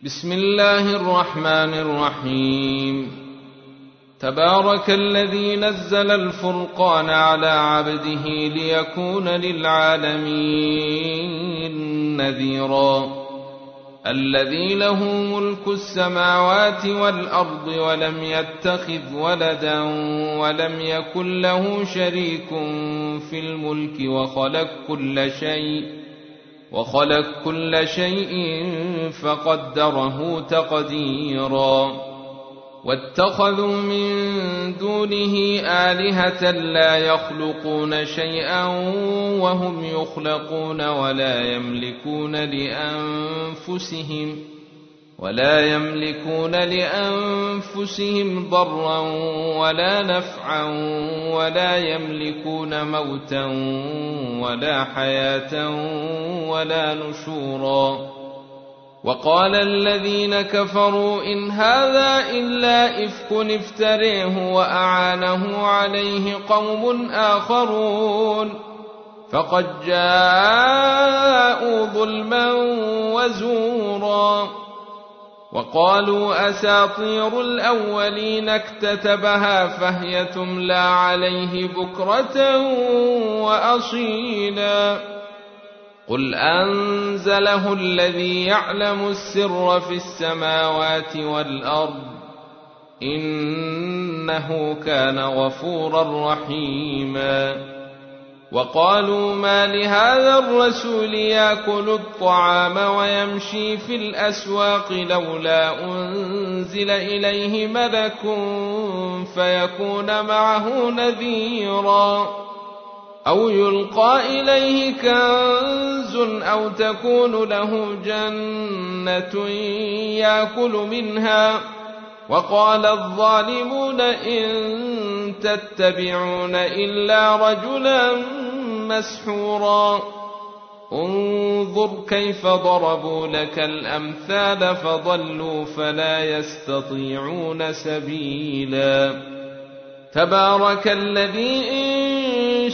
بسم الله الرحمن الرحيم. تبارك الذي نزل الفرقان على عبده ليكون للعالمين نذيرا. الذي له ملك السماوات والأرض ولم يتخذ ولدا ولم يكن له شريك في الملك وخلق كل شيء فقدره تقديرا. واتخذوا من دونه آلهة لا يخلقون شيئا وهم يخلقون ولا يملكون لأنفسهم ضرا ولا نفعا ولا يملكون موتا ولا حياة ولا نشورا. وقال الذين كفروا إن هذا إلا إفك افتريه وأعانه عليه قوم آخرون فقد جاءوا ظلما وزورا. وقالوا أساطير الأولين اكتتبها فهي تملى عليه بكرة وأصيلا. قل أنزله الذي يعلم السر في السماوات والأرض إنه كان غفورا رحيما. وقالوا ما لهذا الرسول يأكل الطعام ويمشي في الأسواق لولا أنزل إليه ملك فيكون معه نذيرا أو يلقى إليه كنز أو تكون له جنة يأكل منها. وقال الظالمون إن تتبعون إلا رجلا مسحورا. انظر كيف ضربوا لك الأمثال فضلوا فلا يستطيعون سبيلا. تبارك الذي إن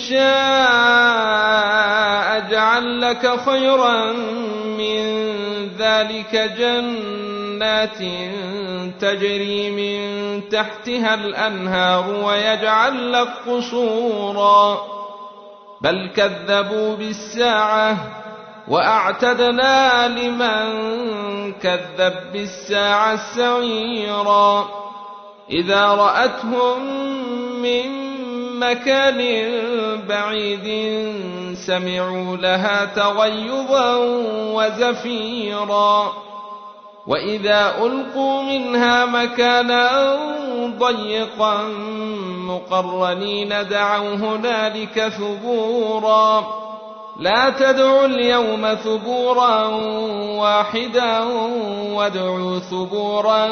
شاء جعل لك خيرا من ذلك جنات تجري من تحتها الأنهار ويجعل لك قصورا بل كذبوا بالساعة وأعتدنا لمن كذب بالساعة سعيرا. إذا رأتهم من مكان بعيد سمعوا لها تغيظا وزفيرا. وإذا ألقوا منها مكانا ضيقا مقرنين دعوا هنالك ثبورا. لا تدعوا اليوم ثبورا واحدا وادعوا ثبورا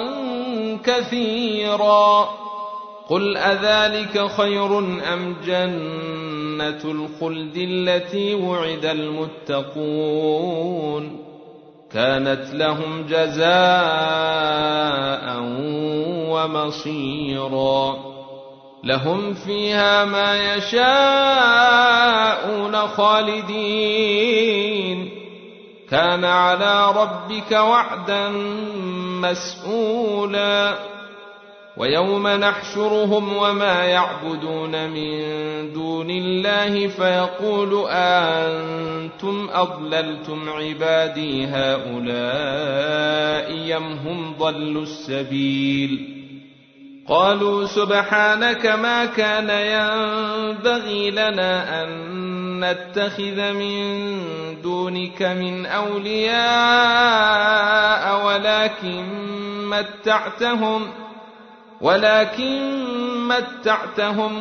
كثيرا. قل أذلك خير أم جنة الخلد التي وعد المتقون كانت لهم جزاء ومصيرا. لهم فيها ما يشاءون خالدين كان على ربك وعدا مسئولا. ويوم نحشرهم وما يعبدون من دون الله فيقول أنتم أضللتم عبادي هؤلاء أم هم ضلوا السبيل. قالوا سبحانك ما كان ينبغي لنا أن نتخذ من دونك من أولياء ولكن متعتهم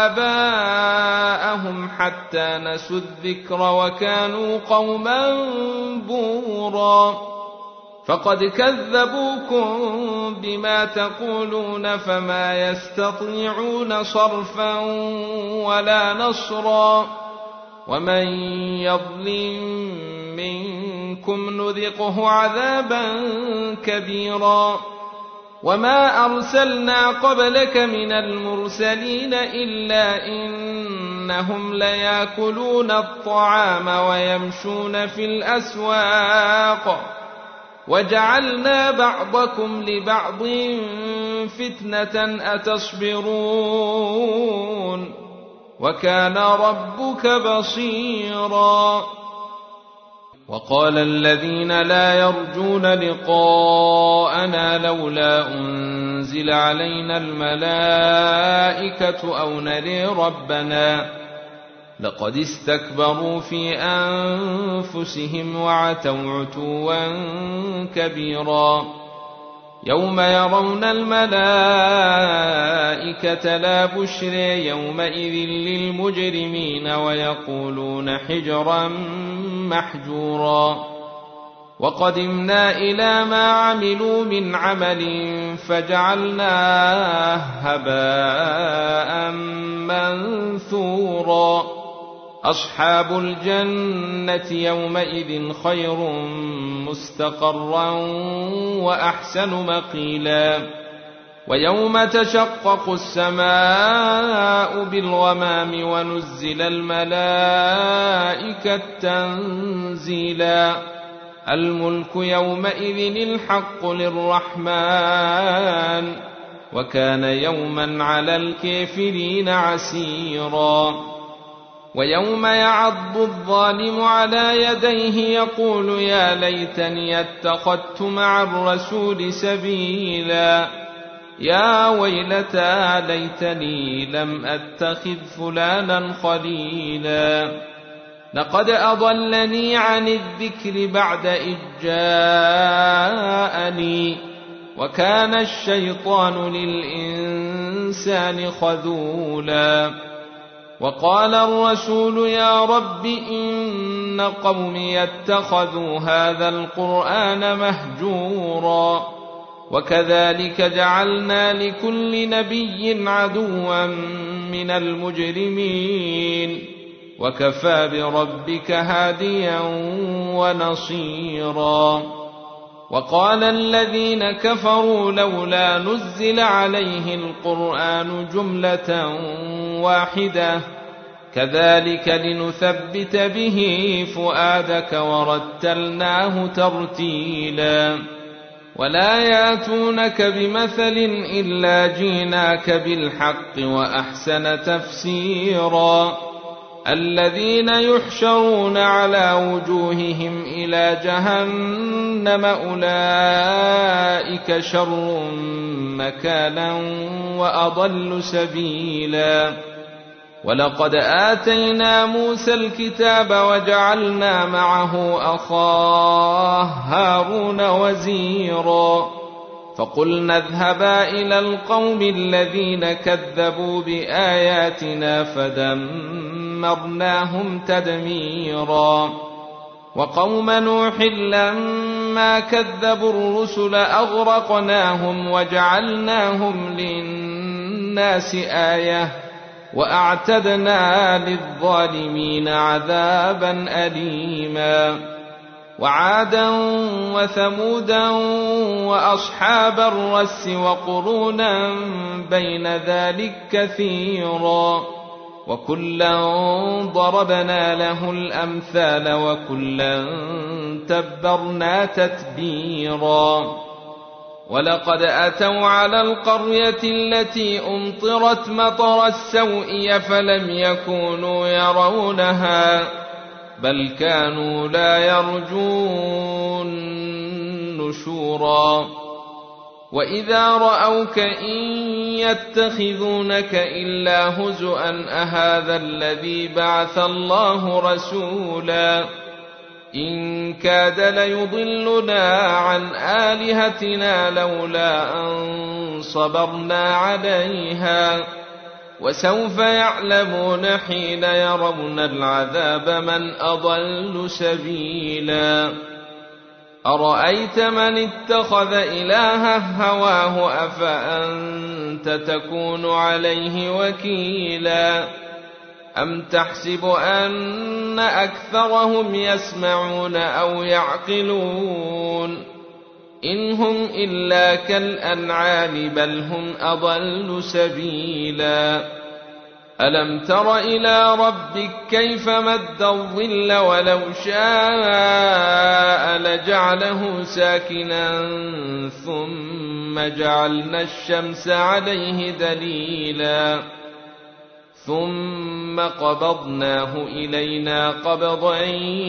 وآباءهم حتى نسوا الذكر وكانوا قوما بورا. فقد كذبوكم بما تقولون فما يستطيعون صرفا ولا نصرا. ومن يظلم منكم نذقه عذابا كبيرا. وما أرسلنا قبلك من المرسلين إلا إنهم ليأكلون الطعام ويمشون في الأسواق وجعلنا بعضكم لبعض فتنة أتصبرون وكان ربك بصيرا. وقال الذين لا يرجون لقاءنا لولا أنزل علينا الملائكة أو نري ربنا لقد استكبروا في أنفسهم وعتوا عتوا كبيرا. يوم يرون الملائكة لا بشر يومئذ للمجرمين ويقولون حجرا محجورا. وقدمنا إلى ما عملوا من عمل فجعلناه هباء منثورا. أصحاب الجنة يومئذ خير مستقرا وأحسن مقيلا. ويوم تشقق السماء بالغمام ونزل الملائكة تنزيلا. الملك يومئذ الحق للرحمن وكان يوما على الكافرين عسيرا. ويوم يعض الظالم على يديه يقول يا ليتني اتخذت مع الرسول سبيلا. يا ويلتى ليتني لم أتخذ فلانا خليلا. لقد أضلني عن الذكر بعد إذ جاءني وكان الشيطان للإنسان خذولا. وقال الرسول يا رب إن قومي اتخذوا هذا القرآن مهجورا. وكذلك جعلنا لكل نبي عدوا من المجرمين وكفى بربك هاديا ونصيرا. وقال الذين كفروا لولا نزل عليه القرآن جملة واحدة كذلك لنثبت به فؤادك ورتلناه ترتيلا. ولا ياتونك بمثل إلا جيناك بالحق وأحسن تفسيرا. الذين يحشرون على وجوههم إلى جهنم أولئك شر مكانا وأضل سبيلا. ولقد آتينا موسى الكتاب وجعلنا معه أخاه هارون وزيرا. فقلنا اذهبا إلى القوم الذين كذبوا بآياتنا فدمرناهم تدميرا. وقوم نوح لما كذبوا الرسل أغرقناهم وجعلناهم للناس آية وأعتدنا للظالمين عذابا أليما. وعادا وثمودا وأصحاب الرس وقرونا بين ذلك كثيرا. وكلا ضربنا له الأمثال وكلا تبرنا تتبيرا. ولقد أتوا على القرية التي أمطرت مطر السوء فلم يكونوا يرونها بل كانوا لا يرجون نشورا. وإذا رأوك إن يتخذونك إلا هزؤا أهذا الذي بعث الله رسولا. إن كاد ليضلنا عن آلهتنا لولا أن صبرنا عليها. وسوف يعلمون حين يرون العذاب من أضل سبيلا. أرأيت من اتخذ إلهه هواه أفأنت تكون عليه وكيلا. أم تحسب أن أكثرهم يسمعون أو يعقلون إن هم إلا كالأنعام بل هم أضل سبيلا. ألم تر إلى ربك كيف مد الظل ولو شاء لجعله ساكنا ثم جعلنا الشمس عليه دليلا ثم قبضناه إلينا قبضا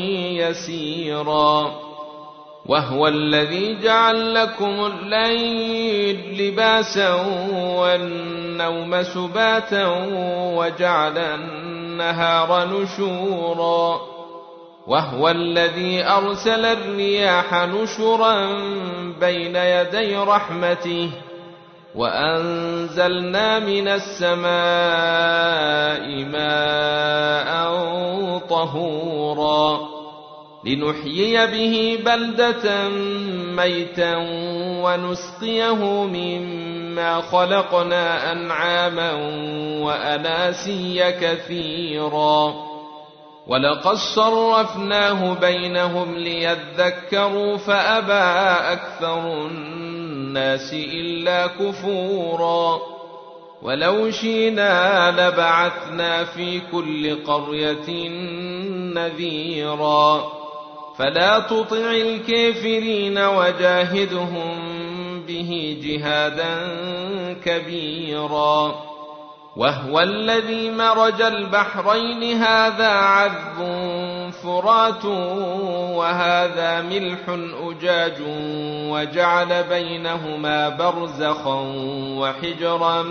يسيرا وهو الذي جعل لكم الليل لباسا والنوم سباتا وجعل النهار نشورا وهو الذي أرسل الرياح نشرا بين يدي رحمته وأنزلنا من السماء ماء طهورا لنحيي به بلدة ميتا ونسقيه مما خلقنا أنعاما وأناسيا كثيرا ولقد صرفناه بينهم ليذكروا فأبى أكثر الناس إلا كفورا ولو شئنا لبعثنا في كل قرية نذيرا فلا تطع الكافرين وجاهدهم به جهادا كبيرا وهو الذي مرج البحرين هذا عذب فرات وهذا ملح أجاج وجعل بينهما برزخا وحجرا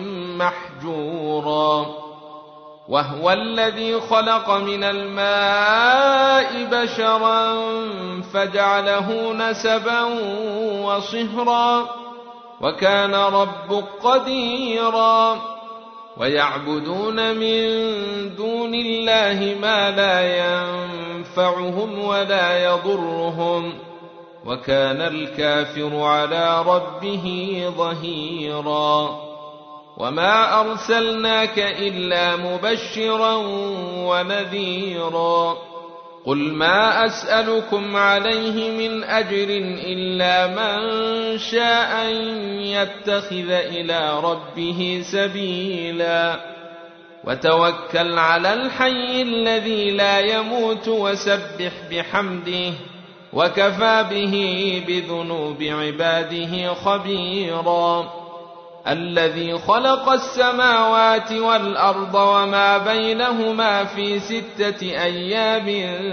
محجورا وهو الذي خلق من الماء بشرا فجعله نسبا وصهرا وكان ربك قديرا ويعبدون من دون الله ما لا ينفعهم ولا يضرهم وكان الكافر على ربه ظهيرا وما أرسلناك إلا مبشرا ونذيرا قل ما أسألكم عليه من أجر إلا من شاء أن يتخذ إلى ربه سبيلا وتوكل على الحي الذي لا يموت وسبح بحمده وكفى به بذنوب عباده خبيرا الذي خلق السماوات والأرض وما بينهما في 6 أيام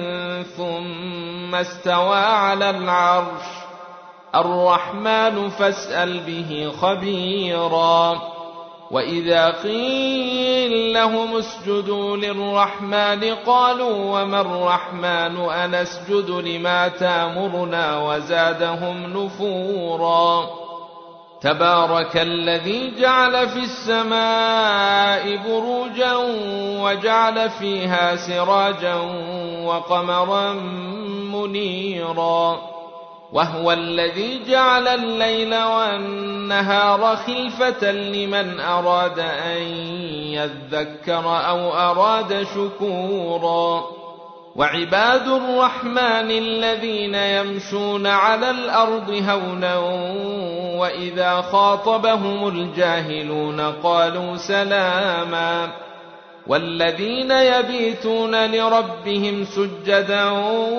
ثم استوى على العرش الرحمن فاسأل به خبيرا وإذا قيل لهم اسجدوا للرحمن قالوا وما الرحمن أنسجد لما تأمرنا وزادهم نفورا تبارك الذي جعل في السماء بروجا وجعل فيها سراجا وقمرا منيرا وهو الذي جعل الليل والنهار خلفة لمن أراد أن يذكر أو أراد شكورا وعباد الرحمن الذين يمشون على الأرض هونا وإذا خاطبهم الجاهلون قالوا سلاما والذين يبيتون لربهم سجدا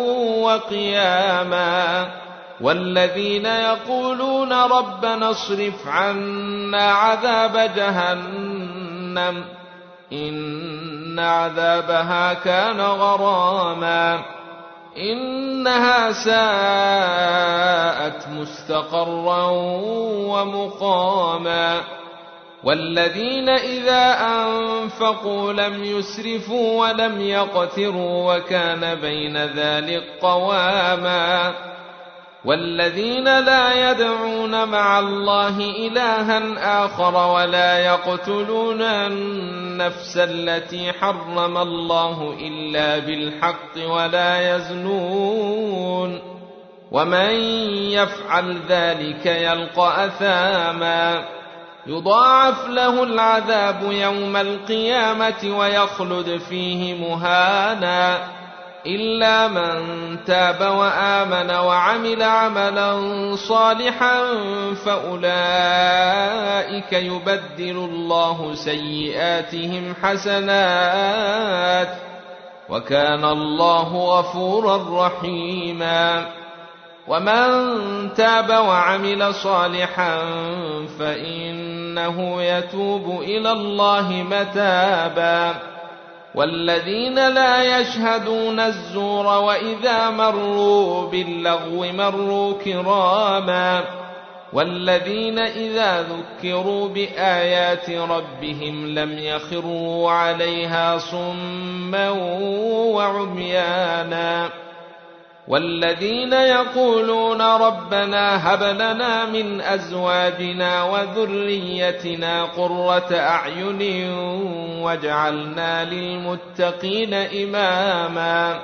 وقياما والذين يقولون ربنا اصرف عنا عذاب جهنم إن عذابها كان غراما إنها ساءت مستقرا ومقاما والذين إذا أنفقوا لم يسرفوا ولم يقتروا وكان بين ذلك قواما والذين لا يدعون مع الله إلها آخر ولا يقتلون النفس التي حرم الله إلا بالحق ولا يزنون ومن يفعل ذلك يلقى أثاما يضاعف له العذاب يوم القيامة ويخلد فيه مهانا إلا من تاب وآمن وعمل عملا صالحا فأولئك يبدل الله سيئاتهم حسنات وكان الله غفورا رحيما. ومن تاب وعمل صالحا فإنه يتوب إلى الله متابا. والذين لا يشهدون الزور وإذا مروا باللغو مروا كراما. والذين إذا ذكروا بآيات ربهم لم يخروا عليها صما وعميانا. والذين يقولون ربنا هب لنا من أزواجنا وذريتنا قرة أعين واجعلنا للمتقين إماما.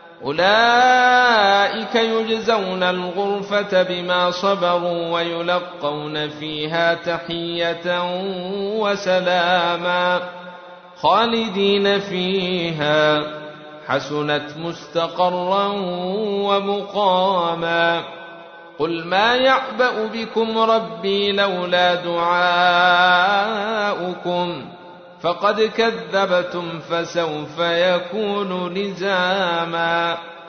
أولئك يجزون الغرفة بما صبروا ويلقون فيها تحية وسلاما خالدين فيها حسنت مستقرا ومقاما. قل ما يعبأ بكم ربي لولا دعاؤكم فقد كذبتم فسوف يكون لزاما.